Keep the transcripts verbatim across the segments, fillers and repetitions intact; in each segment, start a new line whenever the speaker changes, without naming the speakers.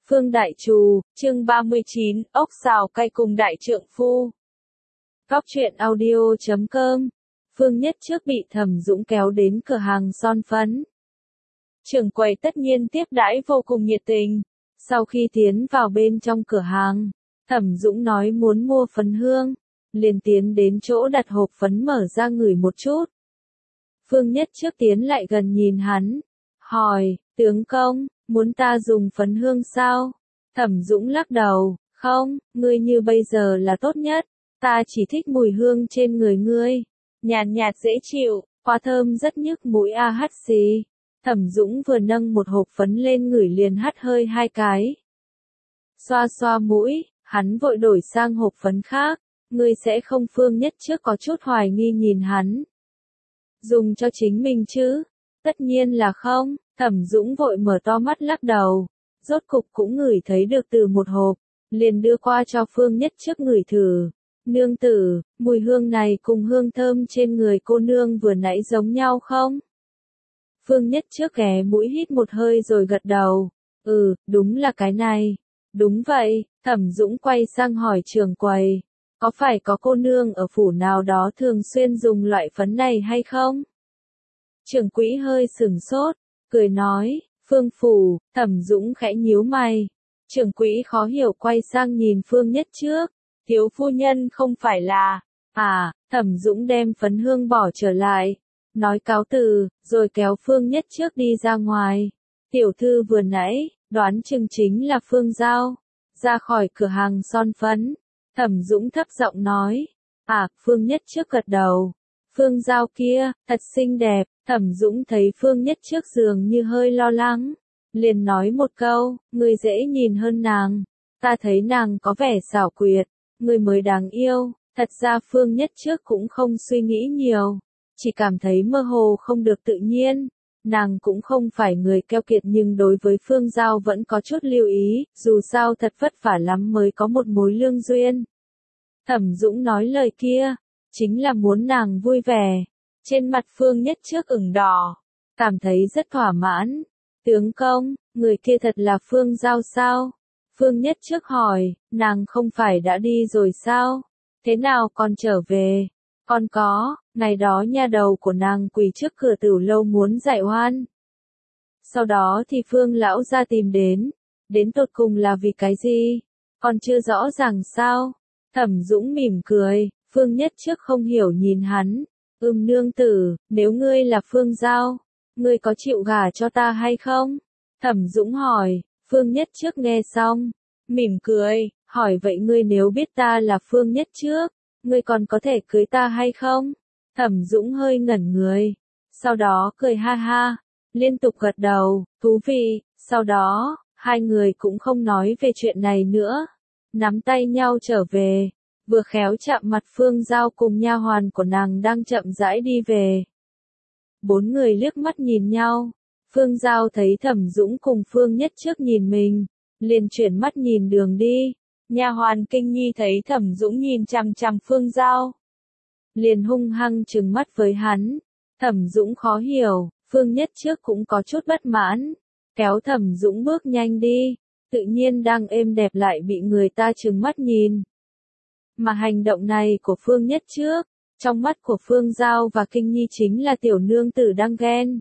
Phương Đại Trù, chương ba mươi chín, ốc xào cay cùng đại trượng phu. Góc truyện audio chấm com. Phương Nhất Trước bị Thẩm Dũng kéo đến cửa hàng son phấn. Trưởng quầy tất nhiên tiếp đãi vô cùng nhiệt tình. Sau khi tiến vào bên trong cửa hàng, Thẩm Dũng nói muốn mua phấn hương, liền tiến đến chỗ đặt hộp phấn mở ra ngửi một chút. Phương Nhất Trước tiến lại gần nhìn hắn, hỏi, tướng công, muốn ta dùng phấn hương sao? Thẩm Dũng lắc đầu, không, ngươi như bây giờ là tốt nhất, ta chỉ thích mùi hương trên người ngươi, nhàn nhạt dễ chịu, hoa thơm rất nhức mũi a hắt xì. Thẩm Dũng vừa nâng một hộp phấn lên ngửi liền hắt hơi hai cái. Xoa xoa mũi, hắn vội đổi sang hộp phấn khác, ngươi sẽ không? Phương Nhất Trước có chút hoài nghi nhìn hắn. Dùng cho chính mình chứ? Tất nhiên là không. Thẩm Dũng vội mở to mắt lắc đầu, rốt cục cũng ngửi thấy được từ một hộp, liền đưa qua cho Phương Nhất Trước ngửi thử. Nương tử, mùi hương này cùng hương thơm trên người cô nương vừa nãy giống nhau không? Phương Nhất Trước ghé mũi hít một hơi rồi gật đầu, ừ, đúng là cái này. Đúng vậy. Thẩm Dũng quay sang hỏi trưởng quầy, có phải có cô nương ở phủ nào đó thường xuyên dùng loại phấn này hay không? Trưởng quỹ hơi sửng sốt, cười nói, Phương phủ. Thẩm Dũng khẽ nhíu mày. Trưởng quỹ khó hiểu quay sang nhìn Phương Nhất Trước, thiếu phu nhân không phải là, à, Thẩm Dũng đem phấn hương bỏ trở lại, nói cáo từ, rồi kéo Phương Nhất Trước đi ra ngoài. Tiểu thư vừa nãy, đoán chừng chính là Phương Giao. Ra khỏi cửa hàng son phấn, Thẩm Dũng thấp giọng nói, à, Phương Nhất Trước gật đầu. Phương Giao kia, thật xinh đẹp. Thẩm Dũng thấy Phương Nhất Trước dường như hơi lo lắng, liền nói một câu, ngươi dễ nhìn hơn nàng, ta thấy nàng có vẻ xảo quyệt, ngươi mới đáng yêu. Thật ra Phương Nhất Trước cũng không suy nghĩ nhiều, chỉ cảm thấy mơ hồ không được tự nhiên. Nàng cũng không phải người keo kiệt nhưng đối với Phương Giao vẫn có chút lưu ý, dù sao thật vất vả lắm mới có một mối lương duyên. Thẩm Dũng nói lời kia, chính là muốn nàng vui vẻ. Trên mặt Phương Nhất Trước ửng đỏ, cảm thấy rất thỏa mãn. Tướng công, người kia thật là Phương Giao sao? Phương Nhất Trước hỏi, nàng không phải đã đi rồi sao? Thế nào còn trở về? Còn có, ngày đó nha đầu của nàng quỳ trước cửa Tửu lâu muốn giải oan. Sau đó thì Phương lão ra tìm đến, đến tột cùng là vì cái gì? Còn chưa rõ ràng sao? Thẩm Dũng mỉm cười, Phương Nhất Trước không hiểu nhìn hắn. Ừm nương tử, nếu ngươi là Phương Giao, ngươi có chịu gả cho ta hay không? Thẩm Dũng hỏi. Phương Nhất Trước nghe xong, mỉm cười, hỏi vậy ngươi nếu biết ta là Phương Nhất Trước, ngươi còn có thể cưới ta hay không? Thẩm Dũng hơi ngẩn người, sau đó cười ha ha, liên tục gật đầu, thú vị. Sau đó, hai người cũng không nói về chuyện này nữa, nắm tay nhau trở về. Vừa khéo chạm mặt Phương Giao cùng nha hoàn của nàng đang chậm rãi đi về. Bốn người liếc mắt nhìn nhau. Phương Giao thấy Thẩm Dũng cùng Phương Nhất Trước nhìn mình, liền chuyển mắt nhìn đường đi. Nha hoàn Kinh Nhi thấy Thẩm Dũng nhìn chằm chằm Phương Giao, liền hung hăng trừng mắt với hắn. Thẩm Dũng khó hiểu, Phương Nhất Trước cũng có chút bất mãn, kéo Thẩm Dũng bước nhanh đi, tự nhiên đang êm đẹp lại bị người ta trừng mắt nhìn. Mà hành động này của Phương Nhất Trước, trong mắt của Phương Giao và Kinh Nhi chính là tiểu nương tử đang ghen.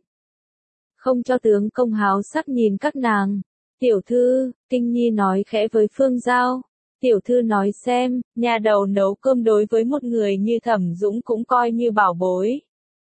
Không cho tướng công háo sắc nhìn các nàng. Tiểu thư, Kinh Nhi nói khẽ với Phương Giao. Tiểu thư nói xem, nhà đầu nấu cơm đối với một người như Thẩm Dũng cũng coi như bảo bối.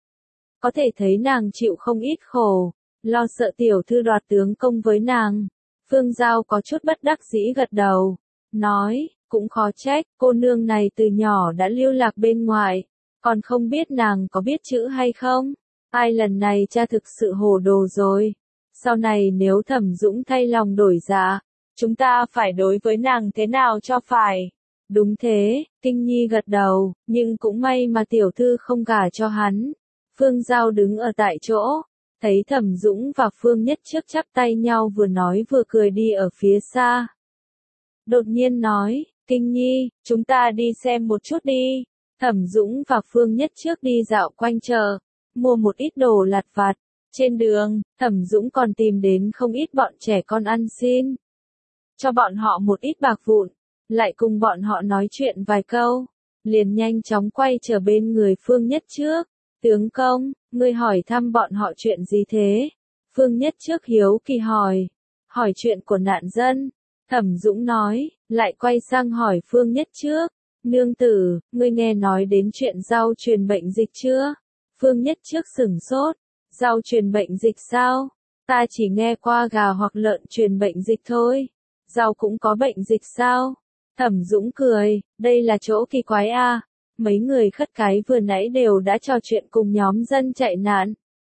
Có thể thấy nàng chịu không ít khổ, lo sợ tiểu thư đoạt tướng công với nàng. Phương Giao có chút bất đắc dĩ gật đầu, nói, cũng khó trách, cô nương này từ nhỏ đã lưu lạc bên ngoài, còn không biết nàng có biết chữ hay không. Ai lần này cha thực sự hồ đồ rồi. Sau này nếu Thẩm Dũng thay lòng đổi dạ, chúng ta phải đối với nàng thế nào cho phải? Đúng thế, Kinh Nhi gật đầu, nhưng cũng may mà tiểu thư không gả cho hắn. Phương Giao đứng ở tại chỗ, thấy Thẩm Dũng và Phương Nhất Trước chắp tay nhau vừa nói vừa cười đi ở phía xa. Đột nhiên nói, Kinh Nhi, chúng ta đi xem một chút đi. Thẩm Dũng và Phương Nhất Trước đi dạo quanh chợ, mua một ít đồ lặt vặt. Trên đường, Thẩm Dũng còn tìm đến không ít bọn trẻ con ăn xin. cho bọn họ một ít bạc vụn, lại cùng bọn họ nói chuyện vài câu, liền nhanh chóng quay trở bên người Phương Nhất Trước. Tướng công, ngươi hỏi thăm bọn họ chuyện gì thế? Phương Nhất Trước hiếu kỳ hỏi. Hỏi chuyện của nạn dân. Thẩm Dũng nói, lại quay sang hỏi Phương Nhất Trước. Nương tử, ngươi nghe nói đến chuyện rau truyền bệnh dịch chưa? Phương Nhất Trước sửng sốt. Rau truyền bệnh dịch sao? Ta chỉ nghe qua gà hoặc lợn truyền bệnh dịch thôi. Rau cũng có bệnh dịch sao? Thẩm Dũng cười, đây là chỗ kỳ quái a. Mấy người khất cái vừa nãy đều đã trò chuyện cùng nhóm dân chạy nạn.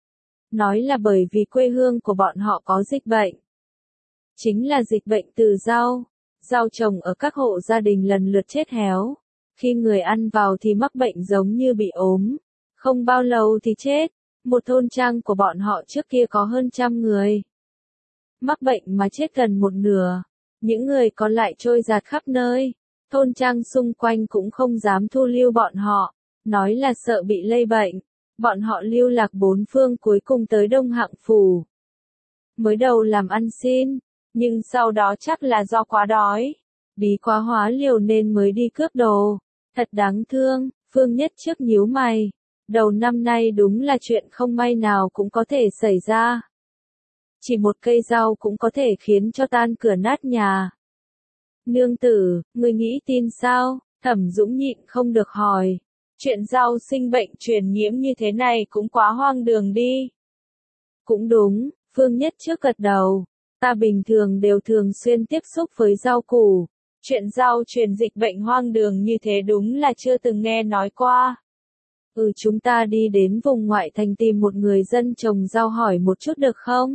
Nói là bởi vì quê hương của bọn họ có dịch bệnh. Chính là dịch bệnh từ rau. Rau trồng ở các hộ gia đình lần lượt chết héo. Khi người ăn vào thì mắc bệnh giống như bị ốm. Không bao lâu thì chết. Một thôn trang của bọn họ trước kia có hơn trăm người. Mắc bệnh mà chết gần một nửa. Những người còn lại trôi dạt khắp nơi. Thôn trang xung quanh cũng không dám thu lưu bọn họ. Nói là sợ bị lây bệnh. Bọn họ lưu lạc bốn phương cuối cùng tới Đông Hạng Phủ. Mới đầu làm ăn xin. Nhưng sau đó chắc là do quá đói. Bí quá hóa liều nên mới đi cướp đồ. Thật đáng thương. Phương Nhất Trước nhíu mày. Đầu năm nay đúng là chuyện không may nào cũng có thể xảy ra. Chỉ một cây rau cũng có thể khiến cho tan cửa nát nhà. Nương tử, ngươi nghĩ tin sao? Thẩm Dũng nhịn không được hỏi. Chuyện rau sinh bệnh truyền nhiễm như thế này cũng quá hoang đường đi. Cũng đúng, Phương Nhất Trước gật đầu. Ta bình thường đều thường xuyên tiếp xúc với rau củ. Chuyện rau truyền dịch bệnh hoang đường như thế đúng là chưa từng nghe nói qua. Ừ, chúng ta đi đến vùng ngoại thành tìm một người dân trồng rau hỏi một chút được không?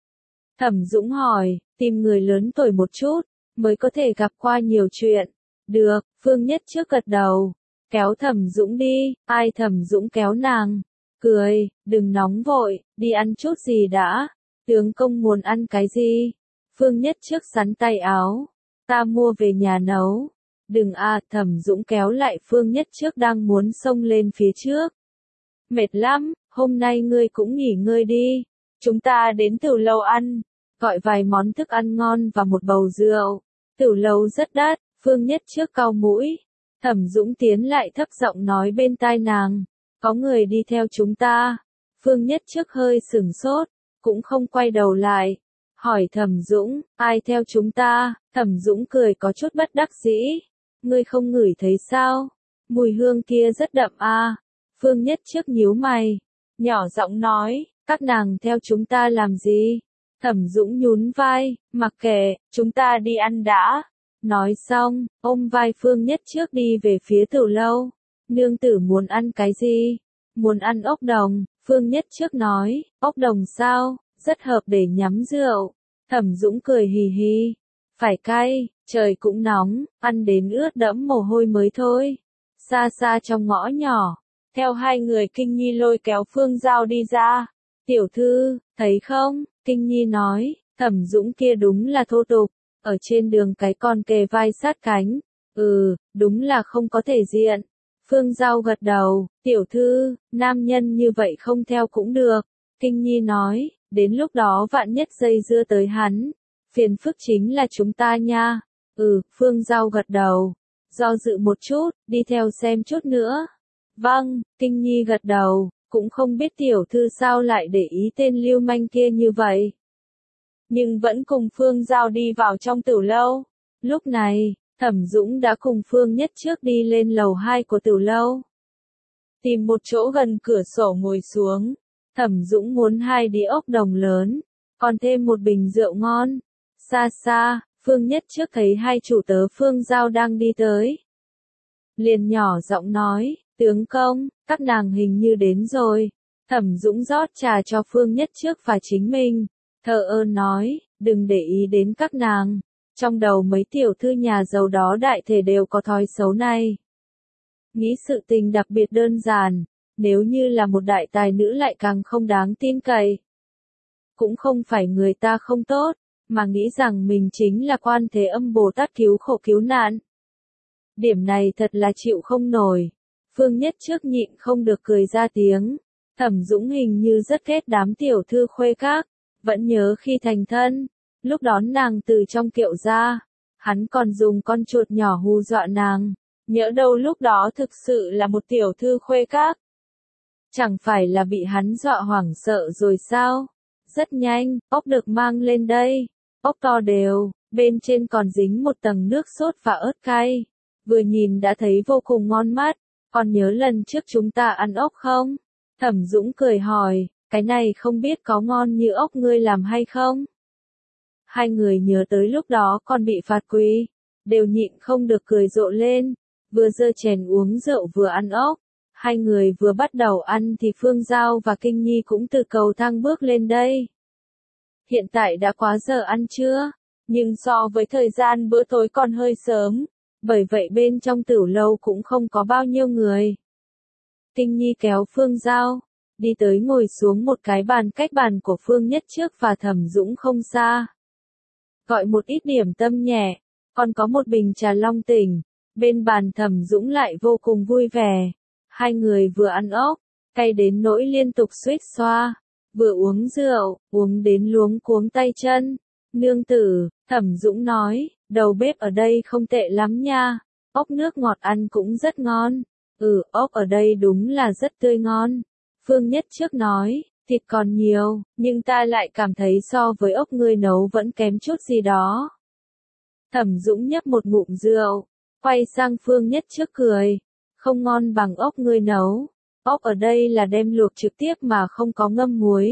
Thẩm Dũng hỏi, tìm người lớn tuổi một chút, mới có thể gặp qua nhiều chuyện. Được, Phương Nhất Trước gật đầu. Kéo Thẩm Dũng đi, ai Thẩm Dũng kéo nàng. Cười, đừng nóng vội, đi ăn chút gì đã. Tướng công muốn ăn cái gì? Phương Nhất Trước sắn tay áo. Ta mua về nhà nấu. Đừng à, Thẩm Dũng kéo lại Phương Nhất Trước đang muốn xông lên phía trước. Mệt lắm, hôm nay ngươi cũng nghỉ ngơi đi. Chúng ta đến Tửu Lâu ăn. Gọi vài món thức ăn ngon và một bầu rượu. Tửu Lâu rất đắt, Phương Nhất Trước cau mũi. Thẩm Dũng tiến lại thấp giọng nói bên tai nàng. Có người đi theo chúng ta. Phương Nhất Trước hơi sửng sốt, cũng không quay đầu lại. Hỏi Thẩm Dũng, ai theo chúng ta? Thẩm Dũng cười có chút bất đắc dĩ. Ngươi không ngửi thấy sao? Mùi hương kia rất đậm à. Phương Nhất Trước nhíu mày. Nhỏ giọng nói, các nàng theo chúng ta làm gì? Thẩm Dũng nhún vai, mặc kệ, chúng ta đi ăn đã. Nói xong, ôm vai Phương Nhất Trước đi về phía Tửu Lâu. Nương tử muốn ăn cái gì? Muốn ăn ốc đồng, Phương Nhất Trước nói, ốc đồng sao? Rất hợp để nhắm rượu. Thẩm Dũng cười hì hì. Phải cay, trời cũng nóng, ăn đến ướt đẫm mồ hôi mới thôi. Xa xa trong ngõ nhỏ, theo hai người Kinh Nhi lôi kéo Phương Giao đi ra. Tiểu thư, thấy không? Kinh Nhi nói, Thẩm Dũng kia đúng là thô tục. Ở trên đường cái con kề vai sát cánh. Ừ, đúng là không có thể diện. Phương Giao gật đầu, tiểu thư, nam nhân như vậy không theo cũng được. Kinh Nhi nói, đến lúc đó vạn nhất dây dưa tới hắn. Phiền phức chính là chúng ta nha. Ừ, Phương Giao gật đầu. Do dự một chút, đi theo xem chút nữa. Vâng, Kinh Nhi gật đầu, cũng không biết tiểu thư sao lại để ý tên lưu manh kia như vậy. Nhưng vẫn cùng Phương Giao đi vào trong Tửu Lâu. Lúc này, Thẩm Dũng đã cùng Phương Nhất Trước đi lên lầu hai của Tửu Lâu. Tìm một chỗ gần cửa sổ ngồi xuống. Thẩm Dũng muốn hai đĩa ốc đồng lớn, còn thêm một bình rượu ngon. Xa xa, Phương Nhất Trước thấy hai chủ tớ Phương Giao đang đi tới. Liền nhỏ giọng nói, tướng công, các nàng hình như đến rồi. Thẩm Dũng rót trà cho Phương Nhất Trước và chính mình. Thờ ơ nói, đừng để ý đến các nàng. Trong đầu mấy tiểu thư nhà giàu đó đại thể đều có thói xấu này. Nghĩ sự tình đặc biệt đơn giản, nếu như là một đại tài nữ lại càng không đáng tin cậy. Cũng không phải người ta không tốt, mà nghĩ rằng mình chính là Quan Thế Âm Bồ Tát cứu khổ cứu nạn. Điểm này thật là chịu không nổi. Phương Nhất Trước nhịn không được cười ra tiếng. Thẩm Dũng hình như rất ghét đám tiểu thư khuê các, vẫn nhớ khi thành thân, lúc đón nàng từ trong kiệu ra, hắn còn dùng con chuột nhỏ hù dọa nàng, nhỡ đâu lúc đó thực sự là một tiểu thư khuê các. Chẳng phải là bị hắn dọa hoảng sợ rồi sao? Rất nhanh, ốc được mang lên đây, ốc to đều, bên trên còn dính một tầng nước sốt và ớt cay, vừa nhìn đã thấy vô cùng ngon mắt, còn nhớ lần trước chúng ta ăn ốc không? Thẩm Dũng cười hỏi, cái này không biết có ngon như ốc ngươi làm hay không? Hai người nhớ tới lúc đó còn bị phạt quỳ, đều nhịn không được cười rộ lên, vừa giơ chén uống rượu vừa ăn ốc. Hai người vừa bắt đầu ăn thì Phương Giao và Kinh Nhi cũng từ cầu thang bước lên đây. Hiện tại đã quá giờ ăn trưa, nhưng so với thời gian bữa tối còn hơi sớm, bởi vậy bên trong tửu lâu cũng không có bao nhiêu người. Kinh Nhi kéo Phương Giao, đi tới ngồi xuống một cái bàn cách bàn của Phương Nhất Trước và Thẩm Dũng không xa. Gọi một ít điểm tâm nhẹ, còn có một bình trà long tỉnh, bên bàn Thẩm Dũng lại vô cùng vui vẻ. Hai người vừa ăn ốc, cay đến nỗi liên tục suýt xoa, vừa uống rượu, uống đến luống cuống tay chân. Nương tử, Thẩm Dũng nói, đầu bếp ở đây không tệ lắm nha, ốc nước ngọt ăn cũng rất ngon. Ừ, ốc ở đây đúng là rất tươi ngon. Phương Nhất Trước nói, thịt còn nhiều, nhưng ta lại cảm thấy so với ốc ngươi nấu vẫn kém chút gì đó. Thẩm Dũng nhấp một ngụm rượu, quay sang Phương Nhất Trước cười. Không ngon bằng ốc ngươi nấu, ốc ở đây là đem luộc trực tiếp mà không có ngâm muối.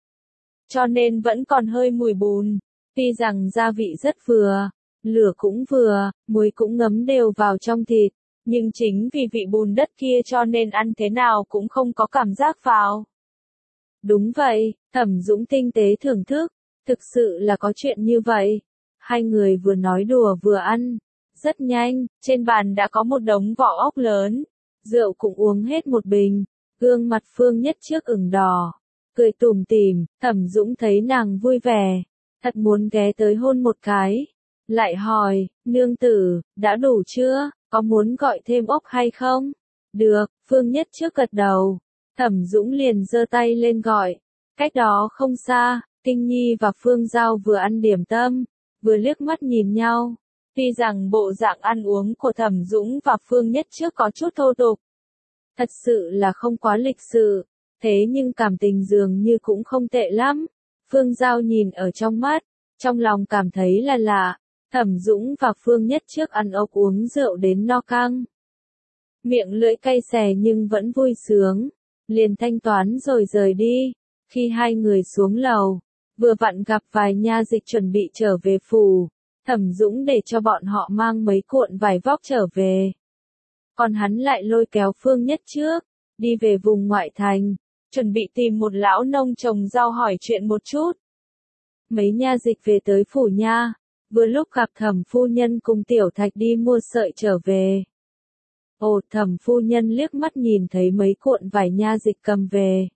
Cho nên vẫn còn hơi mùi bùn, tuy rằng gia vị rất vừa, lửa cũng vừa, muối cũng ngấm đều vào trong thịt, nhưng chính vì vị bùn đất kia cho nên ăn thế nào cũng không có cảm giác vào. Đúng vậy, Thẩm Dũng tinh tế thưởng thức, thực sự là có chuyện như vậy. Hai người vừa nói đùa vừa ăn. Rất nhanh, trên bàn đã có một đống vỏ ốc lớn, rượu cũng uống hết một bình, gương mặt Phương Nhất Trước ửng đỏ, cười tủm tỉm. Thẩm Dũng thấy nàng vui vẻ, thật muốn ghé tới hôn một cái, lại hỏi, nương tử, đã đủ chưa, có muốn gọi thêm ốc hay không? Được, Phương Nhất Trước gật đầu, Thẩm Dũng liền giơ tay lên gọi, cách đó không xa, Kinh Nhi và Phương Giao vừa ăn điểm tâm, vừa liếc mắt nhìn nhau. Tuy rằng bộ dạng ăn uống của Thẩm Dũng và Phương Nhất Trước có chút thô tục, thật sự là không quá lịch sự, thế nhưng cảm tình dường như cũng không tệ lắm. Phương Giao nhìn ở trong mắt, trong lòng cảm thấy là lạ, Thẩm Dũng và Phương Nhất Trước ăn ốc uống rượu đến no căng. Miệng lưỡi cay xè nhưng vẫn vui sướng, liền thanh toán rồi rời đi. Khi hai người xuống lầu, vừa vặn gặp vài nha dịch chuẩn bị trở về phủ. Thẩm Dũng để cho bọn họ mang mấy cuộn vải vóc trở về. Còn hắn lại lôi kéo Phương Nhất Trước, đi về vùng ngoại thành, chuẩn bị tìm một lão nông trồng rau hỏi chuyện một chút. Mấy nha dịch về tới phủ nha, vừa lúc gặp Thẩm phu nhân cùng Tiểu Thạch đi mua sợi trở về. Ồ, Thẩm phu nhân liếc mắt nhìn thấy mấy cuộn vải nha dịch cầm về.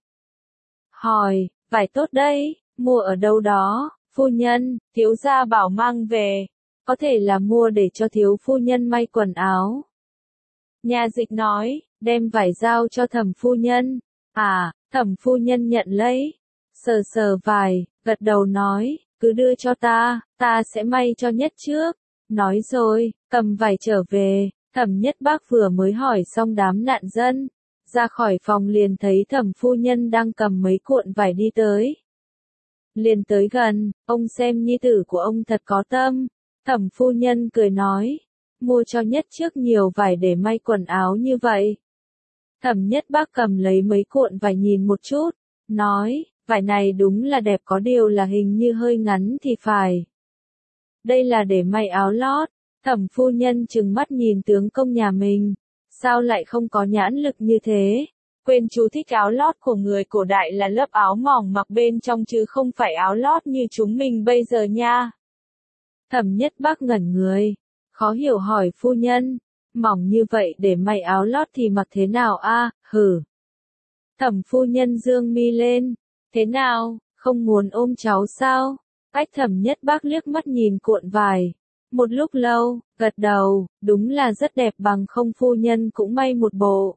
Hỏi, vải tốt đấy, mua ở đâu đó? Phu nhân, thiếu gia bảo mang về, có thể là mua để cho thiếu phu nhân may quần áo. Nha dịch nói, đem vải giao cho Thẩm phu nhân. À, Thẩm phu nhân nhận lấy, sờ sờ vải, gật đầu nói, cứ đưa cho ta, ta sẽ may cho Nhất Trước. Nói rồi, cầm vải trở về, Thẩm Nhất Bác vừa mới hỏi xong đám nạn dân, ra khỏi phòng liền thấy Thẩm phu nhân đang cầm mấy cuộn vải đi tới. Liền tới gần, ông xem nhi tử của ông thật có tâm. Thẩm phu nhân cười nói, mua cho Nhất Trước nhiều vải để may quần áo như vậy. Thẩm Nhất Bác cầm lấy mấy cuộn vải nhìn một chút, nói, vải này đúng là đẹp có điều là hình như hơi ngắn thì phải. Đây là để may áo lót. Thẩm phu nhân trừng mắt nhìn tướng công nhà mình, sao lại không có nhãn lực như thế? Quên chú thích áo lót của người cổ đại là lớp áo mỏng mặc bên trong chứ không phải áo lót như chúng mình bây giờ nha. Thẩm Nhất Bác ngẩn người, khó hiểu hỏi phu nhân, mỏng như vậy để may áo lót thì mặc thế nào a? Hử. Thẩm phu nhân dương mi lên, thế nào, không muốn ôm cháu sao? Cách Thẩm Nhất Bác liếc mắt nhìn cuộn vải, một lúc lâu, gật đầu, đúng là rất đẹp bằng không phu nhân cũng may một bộ.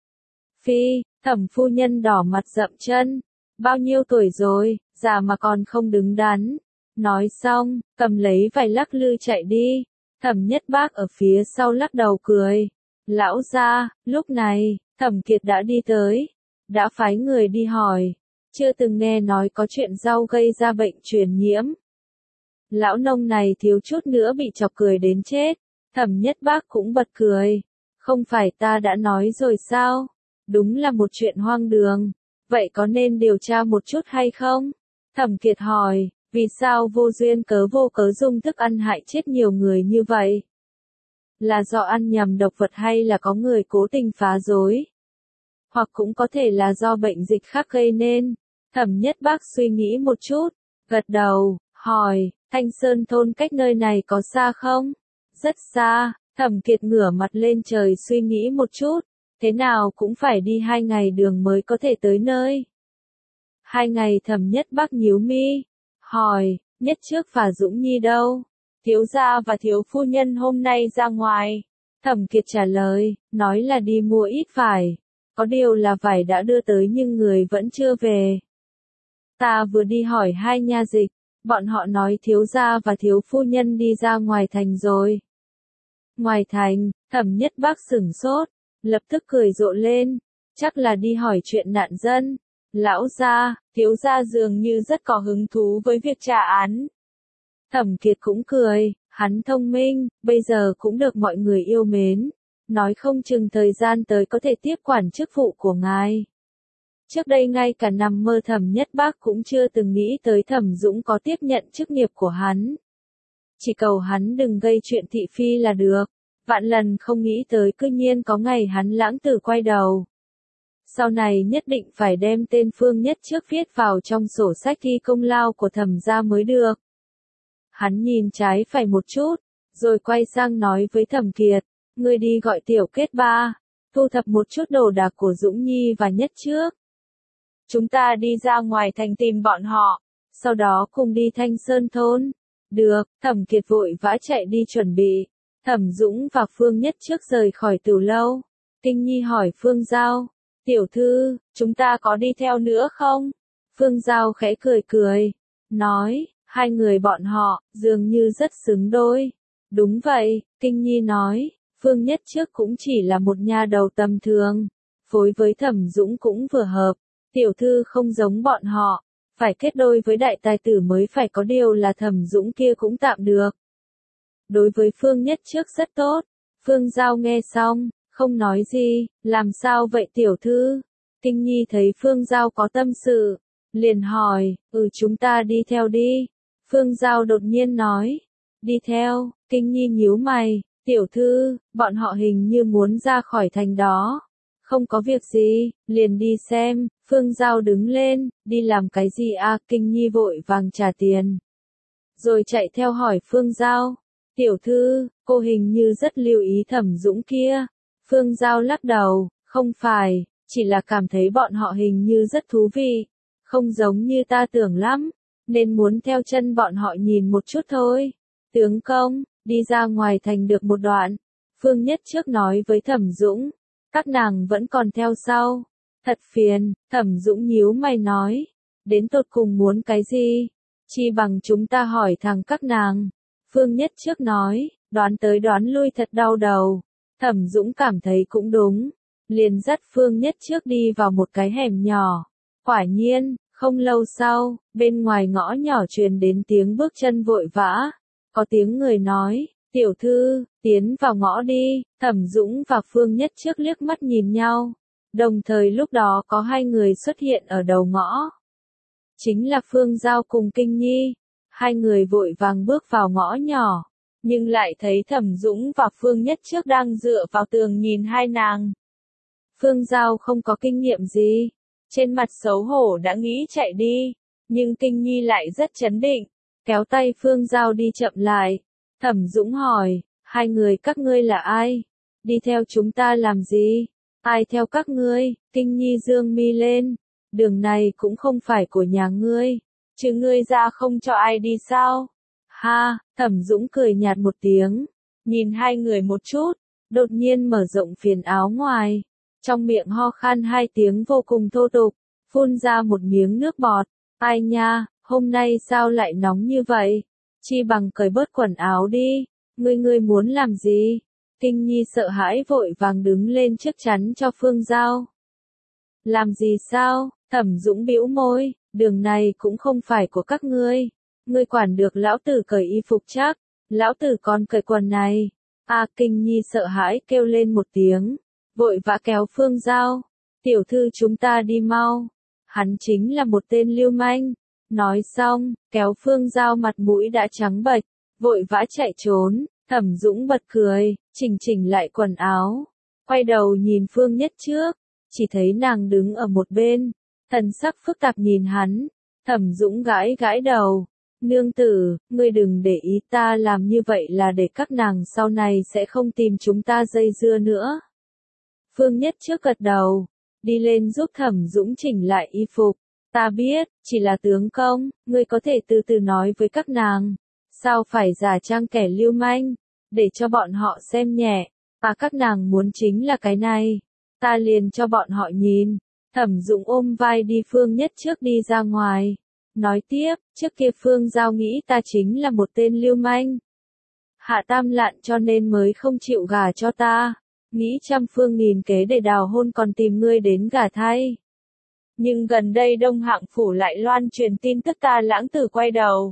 Phi, Thẩm phu nhân đỏ mặt dậm chân, bao nhiêu tuổi rồi, già mà còn không đứng đắn, Nói xong, cầm lấy vài lắc lư chạy đi. Thẩm Nhất Bác ở phía sau lắc đầu cười. Lão gia, lúc này, Thẩm Kiệt đã đi tới. Đã phái người đi hỏi. Chưa từng nghe nói có chuyện rau gây ra bệnh truyền nhiễm. Lão nông này thiếu chút nữa bị chọc cười đến chết. Thẩm Nhất Bác cũng bật cười. Không phải ta đã nói rồi sao? Đúng là một chuyện hoang đường. Vậy có nên điều tra một chút hay không? Thẩm Kiệt hỏi, vì sao vô duyên cớ vô cớ dùng thức ăn hại chết nhiều người như vậy? Là do ăn nhầm độc vật hay là có người cố tình phá rối? Hoặc cũng có thể là do bệnh dịch khác gây nên. Thẩm Nhất Bác suy nghĩ một chút, gật đầu, hỏi, Thanh Sơn thôn cách nơi này có xa không? Rất xa. Thẩm Kiệt ngửa mặt lên trời suy nghĩ một chút, thế nào cũng phải đi hai ngày đường mới có thể tới nơi. Hai ngày. Thẩm Nhất Bác nhíu mi, hỏi, Nhất Trước và Dũng Nhi đâu? Thiếu gia và thiếu phu nhân hôm nay ra ngoài. Thẩm Kiệt trả lời, nói là đi mua ít vải. Có điều là vải đã đưa tới nhưng người vẫn chưa về. Ta vừa đi hỏi hai nha dịch, bọn họ nói thiếu gia và thiếu phu nhân đi ra ngoài thành rồi. Ngoài thành, Thẩm Nhất Bác sửng sốt, lập tức cười rộ lên, chắc là đi hỏi chuyện nạn dân. Lão gia, thiếu gia dường như rất có hứng thú với việc trả án. Thẩm Kiệt cũng cười, hắn thông minh, bây giờ cũng được mọi người yêu mến, nói không chừng thời gian tới có thể tiếp quản chức vụ của ngài. Trước đây ngay cả nằm mơ Thẩm Nhất Bác cũng chưa từng nghĩ tới Thẩm Dũng có tiếp nhận chức nghiệp của hắn. Chỉ cầu hắn đừng gây chuyện thị phi là được, vạn lần không nghĩ tới cư nhiên có ngày hắn lãng tử quay đầu. Sau này nhất định phải đem tên Phương Nhất Trước viết vào trong sổ sách ghi công lao của Thẩm gia mới được. Hắn nhìn trái phải một chút, rồi quay sang nói với Thẩm Kiệt, ngươi đi gọi Tiểu Kết ba, thu thập một chút đồ đạc của Dũng Nhi và Nhất Trước. Chúng ta đi ra ngoài thành tìm bọn họ, sau đó cùng đi Thanh Sơn thôn. Được. Thẩm Kiệt vội vã chạy đi chuẩn bị. Thẩm Dũng và Phương Nhất Trước rời khỏi Tử lâu. Kinh Nhi hỏi Phương Giao, tiểu thư, chúng ta có đi theo nữa không? Phương Giao khẽ cười cười, nói, hai người bọn họ, dường như rất xứng đôi. Đúng vậy, Kinh Nhi nói, Phương Nhất Trước cũng chỉ là một nha đầu tầm thường, phối với Thẩm Dũng cũng vừa hợp. Tiểu thư không giống bọn họ, phải kết đôi với đại tài tử mới phải, có điều là Thẩm Dũng kia cũng tạm được. Đối với Phương Nhất Trước rất tốt. Phương Giao nghe xong, không nói gì, làm sao vậy tiểu thư? Kinh Nhi thấy Phương Giao có tâm sự, liền hỏi, ừ chúng ta đi theo đi. Phương Giao đột nhiên nói, đi theo. Kinh Nhi nhíu mày, tiểu thư, bọn họ hình như muốn ra khỏi thành đó. Không có việc gì, liền đi xem. Phương Giao đứng lên, đi làm cái gì à? Kinh Nhi vội vàng trả tiền, rồi chạy theo hỏi Phương Giao, tiểu thư, cô hình như rất lưu ý Thẩm Dũng kia. Phương Giao lắc đầu, không phải, chỉ là cảm thấy bọn họ hình như rất thú vị, không giống như ta tưởng lắm, nên muốn theo chân bọn họ nhìn một chút thôi. Tướng công, đi ra ngoài thành được một đoạn, Phương Nhất Trước nói với Thẩm Dũng, các nàng vẫn còn theo sau. Thật phiền. Thẩm Dũng nhíu mày nói, đến tột cùng muốn cái gì? Chi bằng chúng ta hỏi thằng các nàng. Phương Nhất Trước nói, đoán tới đoán lui thật đau đầu. Thẩm Dũng cảm thấy cũng đúng, liền dắt Phương Nhất Trước đi vào một cái hẻm nhỏ. Quả nhiên, không lâu sau, bên ngoài ngõ nhỏ truyền đến tiếng bước chân vội vã, có tiếng người nói, tiểu thư, tiến vào ngõ đi. Thẩm Dũng và Phương Nhất Trước liếc mắt nhìn nhau. Đồng thời lúc đó có hai người xuất hiện ở đầu ngõ. Chính là Phương Giao cùng Kinh Nhi. Hai người vội vàng bước vào ngõ nhỏ, nhưng lại thấy Thẩm Dũng và Phương Nhất Trước đang dựa vào tường nhìn hai nàng. Phương Giao không có kinh nghiệm gì, trên mặt xấu hổ đã nghĩ chạy đi, nhưng Kinh Nhi lại rất chấn định, kéo tay Phương Giao đi chậm lại. Thẩm Dũng hỏi, hai người các ngươi là ai? Đi theo chúng ta làm gì? Ai theo các ngươi? Kinh Nhi dương mi lên, đường này cũng không phải của nhà ngươi, chứ ngươi ra không cho ai đi sao? Ha, Thẩm Dũng cười nhạt một tiếng, nhìn hai người một chút, đột nhiên mở rộng phiền áo ngoài, trong miệng ho khan hai tiếng vô cùng thô tục, phun ra một miếng nước bọt. Ai nha, hôm nay sao lại nóng như vậy? Chi bằng cởi bớt quần áo đi, ngươi ngươi muốn làm gì? Kinh Nhi sợ hãi vội vàng đứng lên trước chắn cho Phương Giao. Làm gì sao? Thẩm Dũng bĩu môi, đường này cũng không phải của các ngươi. Ngươi quản được lão tử cởi y phục chắc, lão tử còn cởi quần này. A Kinh Nhi sợ hãi kêu lên một tiếng, vội vã kéo Phương Giao. Tiểu thư chúng ta đi mau. Hắn chính là một tên lưu manh. Nói xong, kéo Phương Giao mặt mũi đã trắng bệch, vội vã chạy trốn. Thẩm Dũng bật cười, chỉnh chỉnh lại quần áo, quay đầu nhìn Phương Nhất trước, chỉ thấy nàng đứng ở một bên, thần sắc phức tạp nhìn hắn. Thẩm Dũng gãi gãi đầu, nương tử, ngươi đừng để ý, ta làm như vậy là để các nàng sau này sẽ không tìm chúng ta dây dưa nữa. Phương Nhất trước gật đầu, đi lên giúp Thẩm Dũng chỉnh lại y phục. Ta biết, chỉ là tướng công, ngươi có thể từ từ nói với các nàng. Sao phải giả trang kẻ lưu manh, để cho bọn họ xem nhẹ, và các nàng muốn chính là cái này. Ta liền cho bọn họ nhìn. Thẩm Dũng ôm vai đi Phương Nhất trước đi ra ngoài. Nói tiếp, trước kia Phương Giao nghĩ ta chính là một tên lưu manh. Hạ tam lạn cho nên mới không chịu gả cho ta. Nghĩ trăm phương nghìn kế để đào hôn còn tìm ngươi đến gả thay. Nhưng gần đây Đông Hạng Phủ lại loan truyền tin tức ta lãng tử quay đầu.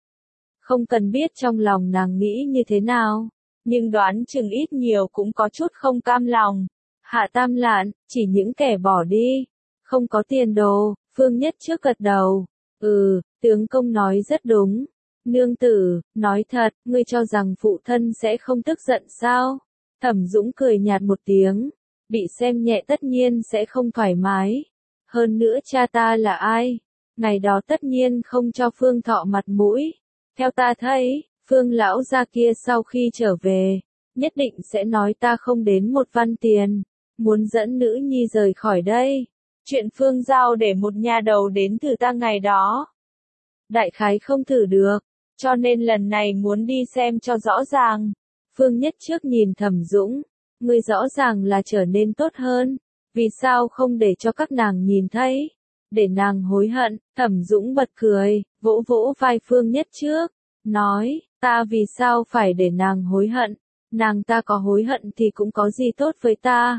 Không cần biết trong lòng nàng nghĩ như thế nào, nhưng đoán chừng ít nhiều cũng có chút không cam lòng. Hạ tam lạn, chỉ những kẻ bỏ đi, không có tiền đồ. Phương Nhất trước gật đầu. Ừ, tướng công nói rất đúng. Nương tử, nói thật, ngươi cho rằng phụ thân sẽ không tức giận sao? Thẩm Dũng cười nhạt một tiếng, bị xem nhẹ tất nhiên sẽ không thoải mái. Hơn nữa cha ta là ai? Ngày đó tất nhiên không cho Phương Thọ mặt mũi. Theo ta thấy, Phương lão gia kia sau khi trở về, nhất định sẽ nói ta không đến một văn tiền, muốn dẫn nữ nhi rời khỏi đây. Chuyện Phương Giao để một nhà đầu đến thử ta ngày đó. Đại khái không thử được, cho nên lần này muốn đi xem cho rõ ràng. Phương Nhất trước nhìn Thẩm Dũng, ngươi rõ ràng là trở nên tốt hơn, vì sao không để cho các nàng nhìn thấy, để nàng hối hận. Thẩm Dũng bật cười, vỗ vỗ vai Phương Nhất trước, nói, ta vì sao phải để nàng hối hận, nàng ta có hối hận thì cũng có gì tốt với ta.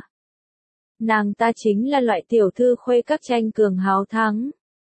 Nàng ta chính là loại tiểu thư khuê các tranh cường hào thắng.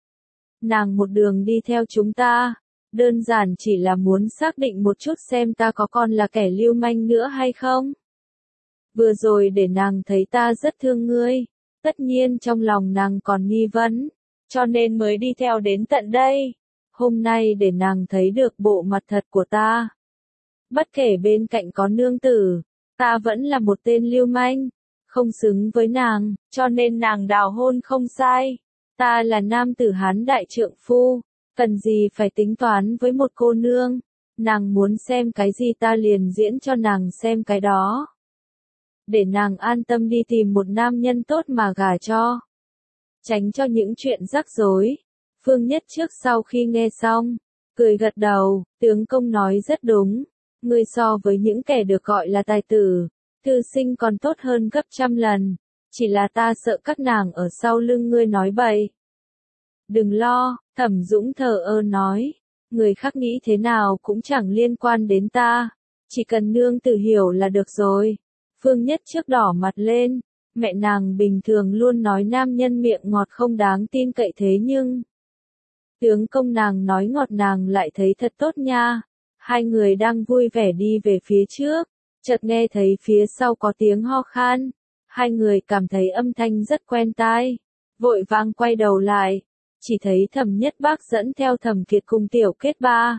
Nàng một đường đi theo chúng ta, đơn giản chỉ là muốn xác định một chút xem ta có còn là kẻ lưu manh nữa hay không. Vừa rồi để nàng thấy ta rất thương ngươi, tất nhiên trong lòng nàng còn nghi vấn, cho nên mới đi theo đến tận đây. Hôm nay để nàng thấy được bộ mặt thật của ta. Bất kể bên cạnh có nương tử, ta vẫn là một tên lưu manh, không xứng với nàng, cho nên nàng đào hôn không sai. Ta là nam tử Hán đại trượng phu, cần gì phải tính toán với một cô nương, nàng muốn xem cái gì ta liền diễn cho nàng xem cái đó. Để nàng an tâm đi tìm một nam nhân tốt mà gả cho. Tránh cho những chuyện rắc rối. Phương Nhất trước sau khi nghe xong, cười gật đầu, tướng công nói rất đúng. Ngươi so với những kẻ được gọi là tài tử, thư sinh còn tốt hơn gấp trăm lần. Chỉ là ta sợ các nàng ở sau lưng ngươi nói bậy. Đừng lo, Thẩm Dũng thờ ơ nói. Người khác nghĩ thế nào cũng chẳng liên quan đến ta. Chỉ cần nương tử hiểu là được rồi. Phương Nhất trước đỏ mặt lên. Mẹ nàng bình thường luôn nói nam nhân miệng ngọt không đáng tin cậy thế nhưng tướng công nàng nói ngọt nàng lại thấy thật tốt nha. Hai người đang vui vẻ đi về phía trước, chợt nghe thấy phía sau có tiếng ho khan. Hai người cảm thấy âm thanh rất quen tai, vội vàng quay đầu lại, chỉ thấy Thẩm Nhất Bác dẫn theo Thẩm Kiệt cùng Tiểu Kết Ba.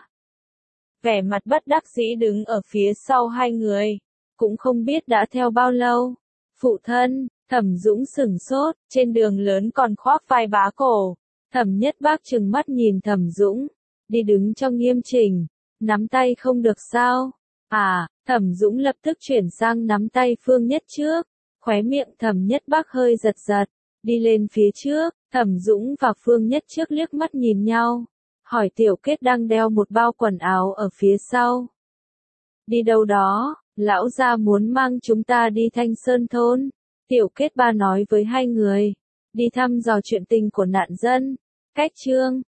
Vẻ mặt bất đắc dĩ đứng ở phía sau hai người, cũng không biết đã theo bao lâu. Phụ thân, Thẩm Dũng sửng sốt, trên đường lớn còn khoác vai bá cổ. Thẩm Nhất Bác trừng mắt nhìn Thẩm Dũng, đi đứng cho nghiêm chỉnh, nắm tay không được sao? À, Thẩm Dũng lập tức chuyển sang nắm tay Phương Nhất trước, khóe miệng Thẩm Nhất Bác hơi giật giật, đi lên phía trước. Thẩm Dũng và Phương Nhất trước liếc mắt nhìn nhau, hỏi Tiểu Kết đang đeo một bao quần áo ở phía sau. Đi đâu đó, lão gia muốn mang chúng ta đi Thanh Sơn thôn. Tiểu Kết Ba nói với hai người, đi thăm dò chuyện tình của nạn dân. Cách chương